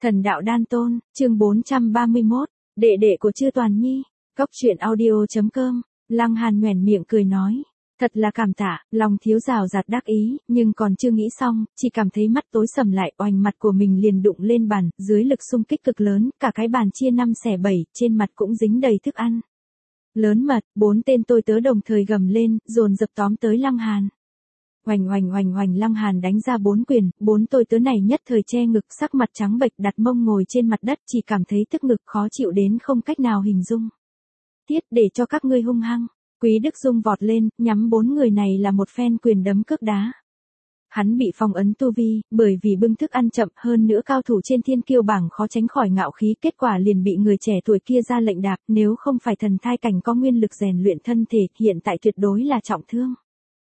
Thần đạo đan tôn, chương 431, đệ đệ của Chư Toàn Nhi, Cóc truyện audio.com, Lăng Hàn nhoẻn miệng cười nói. Thật là cảm tạ, lòng thiếu rào rạt đắc ý, nhưng còn chưa nghĩ xong, chỉ cảm thấy mắt tối sầm lại, oành mặt của mình liền đụng lên bàn, dưới lực xung kích cực lớn, cả cái bàn chia 5/7, trên mặt cũng dính đầy thức ăn. Lớn mật, 4 tên tôi tớ đồng thời gầm lên, dồn dập tóm tới Lăng Hàn. Oành oành oành oành, Lăng Hàn đánh ra 4 quyền, 4 tôi tớ này nhất thời che ngực, sắc mặt trắng bệch, đặt mông ngồi trên mặt đất, chỉ cảm thấy tức ngực khó chịu đến không cách nào hình dung. Tiết để cho các ngươi hung hăng. Quý Đức Dung vọt lên, nhắm 4 người này là một phen quyền đấm cước đá. Hắn bị phong ấn tu vi, bởi vì bưng thức ăn chậm, hơn nữa cao thủ trên thiên kiêu bảng khó tránh khỏi ngạo khí, kết quả liền bị người trẻ tuổi kia ra lệnh đạp, nếu không phải thần thai cảnh có nguyên lực rèn luyện thân thể, hiện tại tuyệt đối là trọng thương.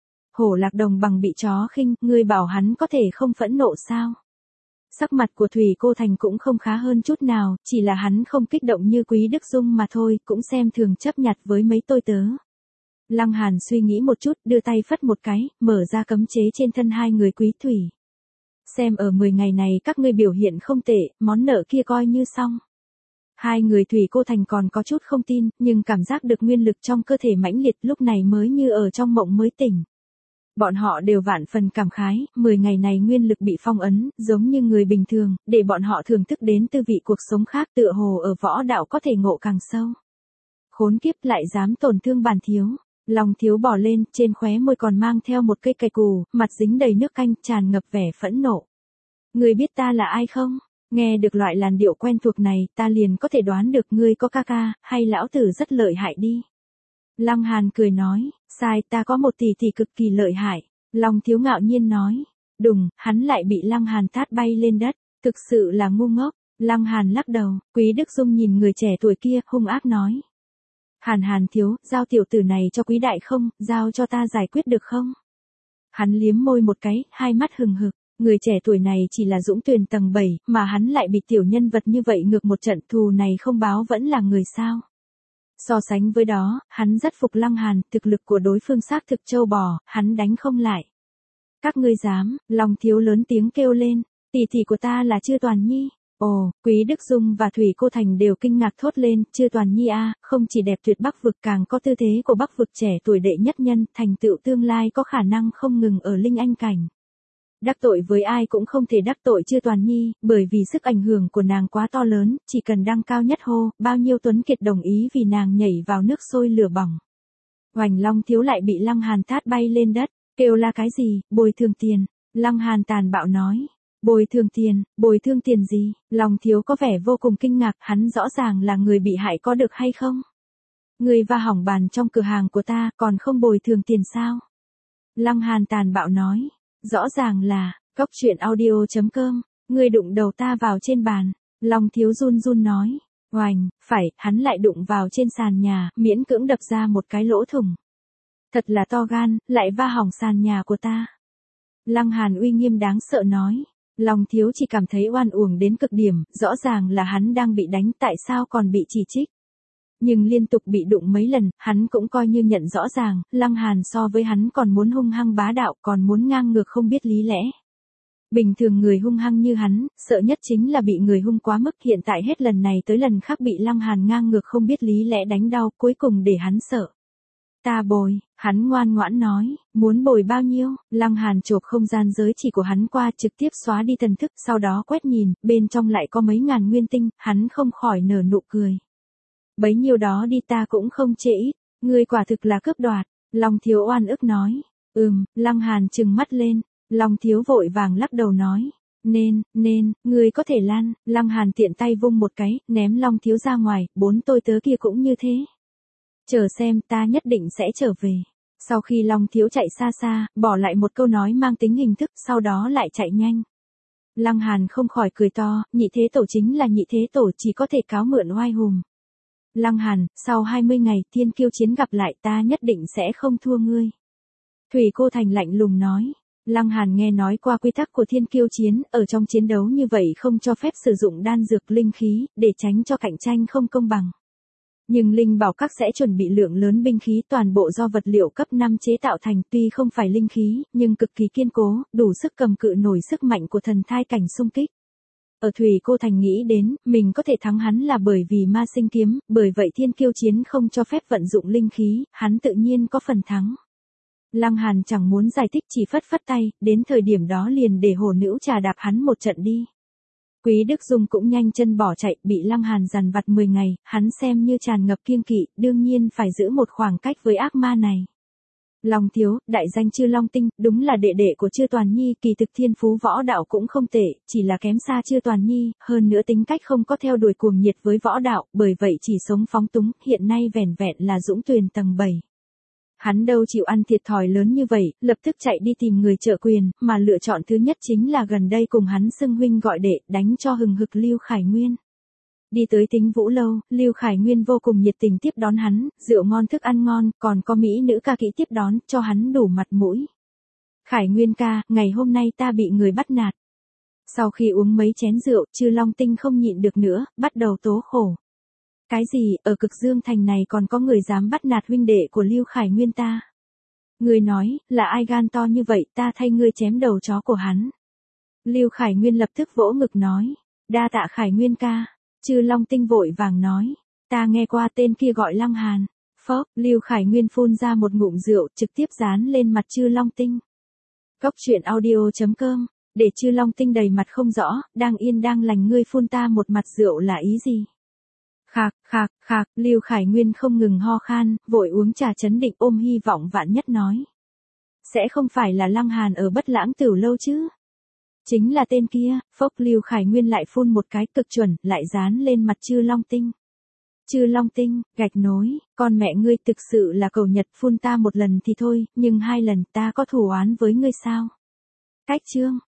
Hổ Lạc Đồng bằng bị chó khinh, ngươi bảo hắn có thể không phẫn nộ sao? Sắc mặt của Thủy Cô Thành cũng không khá hơn chút nào, chỉ là hắn không kích động như Quý Đức Dung mà thôi, cũng xem thường chấp nhặt với mấy tôi tớ. Lăng Hàn suy nghĩ một chút, đưa tay phất một cái, mở ra cấm chế trên thân hai người Quý Thủy. Xem ở 10 ngày này các ngươi biểu hiện không tệ, món nợ kia coi như xong. Hai người Thủy Cô Thành còn có chút không tin, nhưng cảm giác được nguyên lực trong cơ thể mãnh liệt, lúc này mới như ở trong mộng mới tỉnh. Bọn họ đều vạn phần cảm khái, 10 ngày này nguyên lực bị phong ấn, giống như người bình thường, để bọn họ thưởng thức đến tư vị cuộc sống khác, tựa hồ ở võ đạo có thể ngộ càng sâu. Khốn kiếp, lại dám tổn thương bản thiếu. Lòng thiếu bỏ lên, trên khóe môi còn mang theo một cây cày cù, mặt dính đầy nước canh, tràn ngập vẻ phẫn nộ. Ngươi biết ta là ai không? Nghe được loại làn điệu quen thuộc này, ta liền có thể đoán được ngươi có ca ca, hay lão tử rất lợi hại đi. Lăng Hàn cười nói, sai, ta có một tỷ tỷ cực kỳ lợi hại. Lòng thiếu ngạo nhiên nói, đùng, hắn lại bị Lăng Hàn tát bay lên đất, thực sự là ngu ngốc. Lăng Hàn lắc đầu, Quý Đức Dung nhìn người trẻ tuổi kia, hung ác nói. Hàn thiếu, giao tiểu tử này cho Quý đại không, giao cho ta giải quyết được không? Hắn liếm môi một cái, hai mắt hừng hực, người trẻ tuổi này chỉ là dũng tuyền tầng 7, mà hắn lại bị tiểu nhân vật như vậy ngược một trận, thù này không báo vẫn là người sao? So sánh với đó, hắn rất phục Lăng Hàn, thực lực của đối phương xác thực trâu bò, hắn đánh không lại. Các ngươi dám, lòng thiếu lớn tiếng kêu lên, tỷ tỷ của ta là Chư Toàn Nhi. Ồ, Quý Đức Dung và Thủy Cô Thành đều kinh ngạc thốt lên, Chư Toàn Nhi a, không chỉ đẹp tuyệt Bắc vực, càng có tư thế của Bắc vực trẻ tuổi đệ nhất nhân, thành tựu tương lai có khả năng không ngừng ở linh anh cảnh. Đắc tội với ai cũng không thể đắc tội Chư Toàn Nhi, bởi vì sức ảnh hưởng của nàng quá to lớn, chỉ cần đăng cao nhất hô, bao nhiêu tuấn kiệt đồng ý vì nàng nhảy vào nước sôi lửa bỏng. Hoành Long thiếu lại bị Lăng Hàn tát bay lên đất, kêu la cái gì, bồi thường tiền. Lăng Hàn tàn bạo nói. Bồi thương tiền gì? Lòng thiếu có vẻ vô cùng kinh ngạc, hắn rõ ràng là người bị hại có được hay không? Người va hỏng bàn trong cửa hàng của ta, còn không bồi thường tiền sao? Lăng Hàn tàn bạo nói, rõ ràng là, Cóc truyện audio.com, người đụng đầu ta vào trên bàn. Lòng thiếu run run nói, oành, phải, hắn lại đụng vào trên sàn nhà, miễn cưỡng đập ra một cái lỗ thủng. Thật là to gan, lại va hỏng sàn nhà của ta. Lăng Hàn uy nghiêm đáng sợ nói. Lòng thiếu chỉ cảm thấy oan uổng đến cực điểm, rõ ràng là hắn đang bị đánh, tại sao còn bị chỉ trích. Nhưng liên tục bị đụng mấy lần, hắn cũng coi như nhận rõ ràng, Lăng Hàn so với hắn còn muốn hung hăng bá đạo, còn muốn ngang ngược không biết lý lẽ. Bình thường người hung hăng như hắn, sợ nhất chính là bị người hung quá mức, hiện tại hết lần này tới lần khác bị Lăng Hàn ngang ngược không biết lý lẽ đánh đau, cuối cùng để hắn sợ. Ta bồi, hắn ngoan ngoãn nói, muốn bồi bao nhiêu? Lăng Hàn chộp không gian giới chỉ của hắn qua, trực tiếp xóa đi thần thức, sau đó quét nhìn, bên trong lại có mấy ngàn nguyên tinh, hắn không khỏi nở nụ cười. Bấy nhiêu đó đi ta cũng không chê ít, ngươi quả thực là cướp đoạt. Long thiếu oan ức nói, Lăng Hàn trừng mắt lên, Long thiếu vội vàng lắc đầu nói, nên, ngươi có thể lăn. Lăng Hàn tiện tay vung một cái, ném Long thiếu ra ngoài, 4 tôi tớ kia cũng như thế. Chờ xem, ta nhất định sẽ trở về. Sau khi Long thiếu chạy xa xa, bỏ lại một câu nói mang tính hình thức, sau đó lại chạy nhanh. Lăng Hàn không khỏi cười to, nhị thế tổ chính là nhị thế tổ, chỉ có thể cáo mượn oai hùng. Lăng Hàn, sau 20 ngày thiên kiêu chiến gặp lại, ta nhất định sẽ không thua ngươi. Thủy Cô Thành lạnh lùng nói. Lăng Hàn nghe nói qua quy tắc của thiên kiêu chiến, ở trong chiến đấu như vậy không cho phép sử dụng đan dược linh khí, để tránh cho cạnh tranh không công bằng. Nhưng linh bảo các sẽ chuẩn bị lượng lớn binh khí, toàn bộ do vật liệu cấp 5 chế tạo thành, tuy không phải linh khí, nhưng cực kỳ kiên cố, đủ sức cầm cự nổi sức mạnh của thần thai cảnh xung kích. Ở Thủy Cô Thành nghĩ đến, mình có thể thắng hắn là bởi vì ma sinh kiếm, bởi vậy thiên kiêu chiến không cho phép vận dụng linh khí, hắn tự nhiên có phần thắng. Lăng Hàn chẳng muốn giải thích chỉ phất phất tay, đến thời điểm đó liền để hồ nữ trà đạp hắn một trận đi. Quý Đức Dung cũng nhanh chân bỏ chạy, bị Lăng Hàn dằn vặt 10 ngày, hắn xem như tràn ngập kiêng kỵ, đương nhiên phải giữ một khoảng cách với ác ma này. Long Thiếu, đại danh Chư Long Tinh, đúng là đệ đệ của Chư Toàn Nhi, kỳ thực thiên phú võ đạo cũng không tệ, chỉ là kém xa Chư Toàn Nhi, hơn nữa tính cách không có theo đuổi cuồng nhiệt với võ đạo, bởi vậy chỉ sống phóng túng, hiện nay vẻn vẹn là dũng tuyền tầng 7. Hắn đâu chịu ăn thiệt thòi lớn như vậy, lập tức chạy đi tìm người trợ quyền, mà lựa chọn thứ nhất chính là gần đây cùng hắn xưng huynh gọi đệ, đánh cho hừng hực Lưu Khải Nguyên. Đi tới Tính Vũ lâu, Lưu Khải Nguyên vô cùng nhiệt tình tiếp đón hắn, rượu ngon thức ăn ngon, còn có mỹ nữ ca kỹ tiếp đón, cho hắn đủ mặt mũi. Khải Nguyên ca, ngày hôm nay ta bị người bắt nạt. Sau khi uống mấy chén rượu, Chư Long Tinh không nhịn được nữa, bắt đầu tố khổ. Cái gì, ở Cực Dương Thành này còn có người dám bắt nạt huynh đệ của Lưu Khải Nguyên ta? Người nói, là ai gan to như vậy, ta thay ngươi chém đầu chó của hắn. Lưu Khải Nguyên lập tức vỗ ngực nói, đa tạ Khải Nguyên ca. Chư Long Tinh vội vàng nói, ta nghe qua tên kia gọi Lăng Hàn. Phốc, Lưu Khải Nguyên phun ra một ngụm rượu, trực tiếp dán lên mặt Chư Long Tinh. Cốc truyện audio.com, để Chư Long Tinh đầy mặt không rõ, đang yên đang lành ngươi phun ta một mặt rượu là ý gì? Khạc, khạc, khạc, Lưu Khải Nguyên không ngừng ho khan, vội uống trà chấn định ôm hy vọng vạn nhất nói. Sẽ không phải là Lăng Hàn ở Bất Lãng Tửu lâu chứ? Chính là tên kia, phốc Lưu Khải Nguyên lại phun một cái cực chuẩn, lại dán lên mặt Chư Long Tinh. Chư Long Tinh, gạch nối, con mẹ ngươi thực sự là cầu nhật phun ta một lần thì thôi, nhưng 2 lần ta có thù oán với ngươi sao? Cách chương.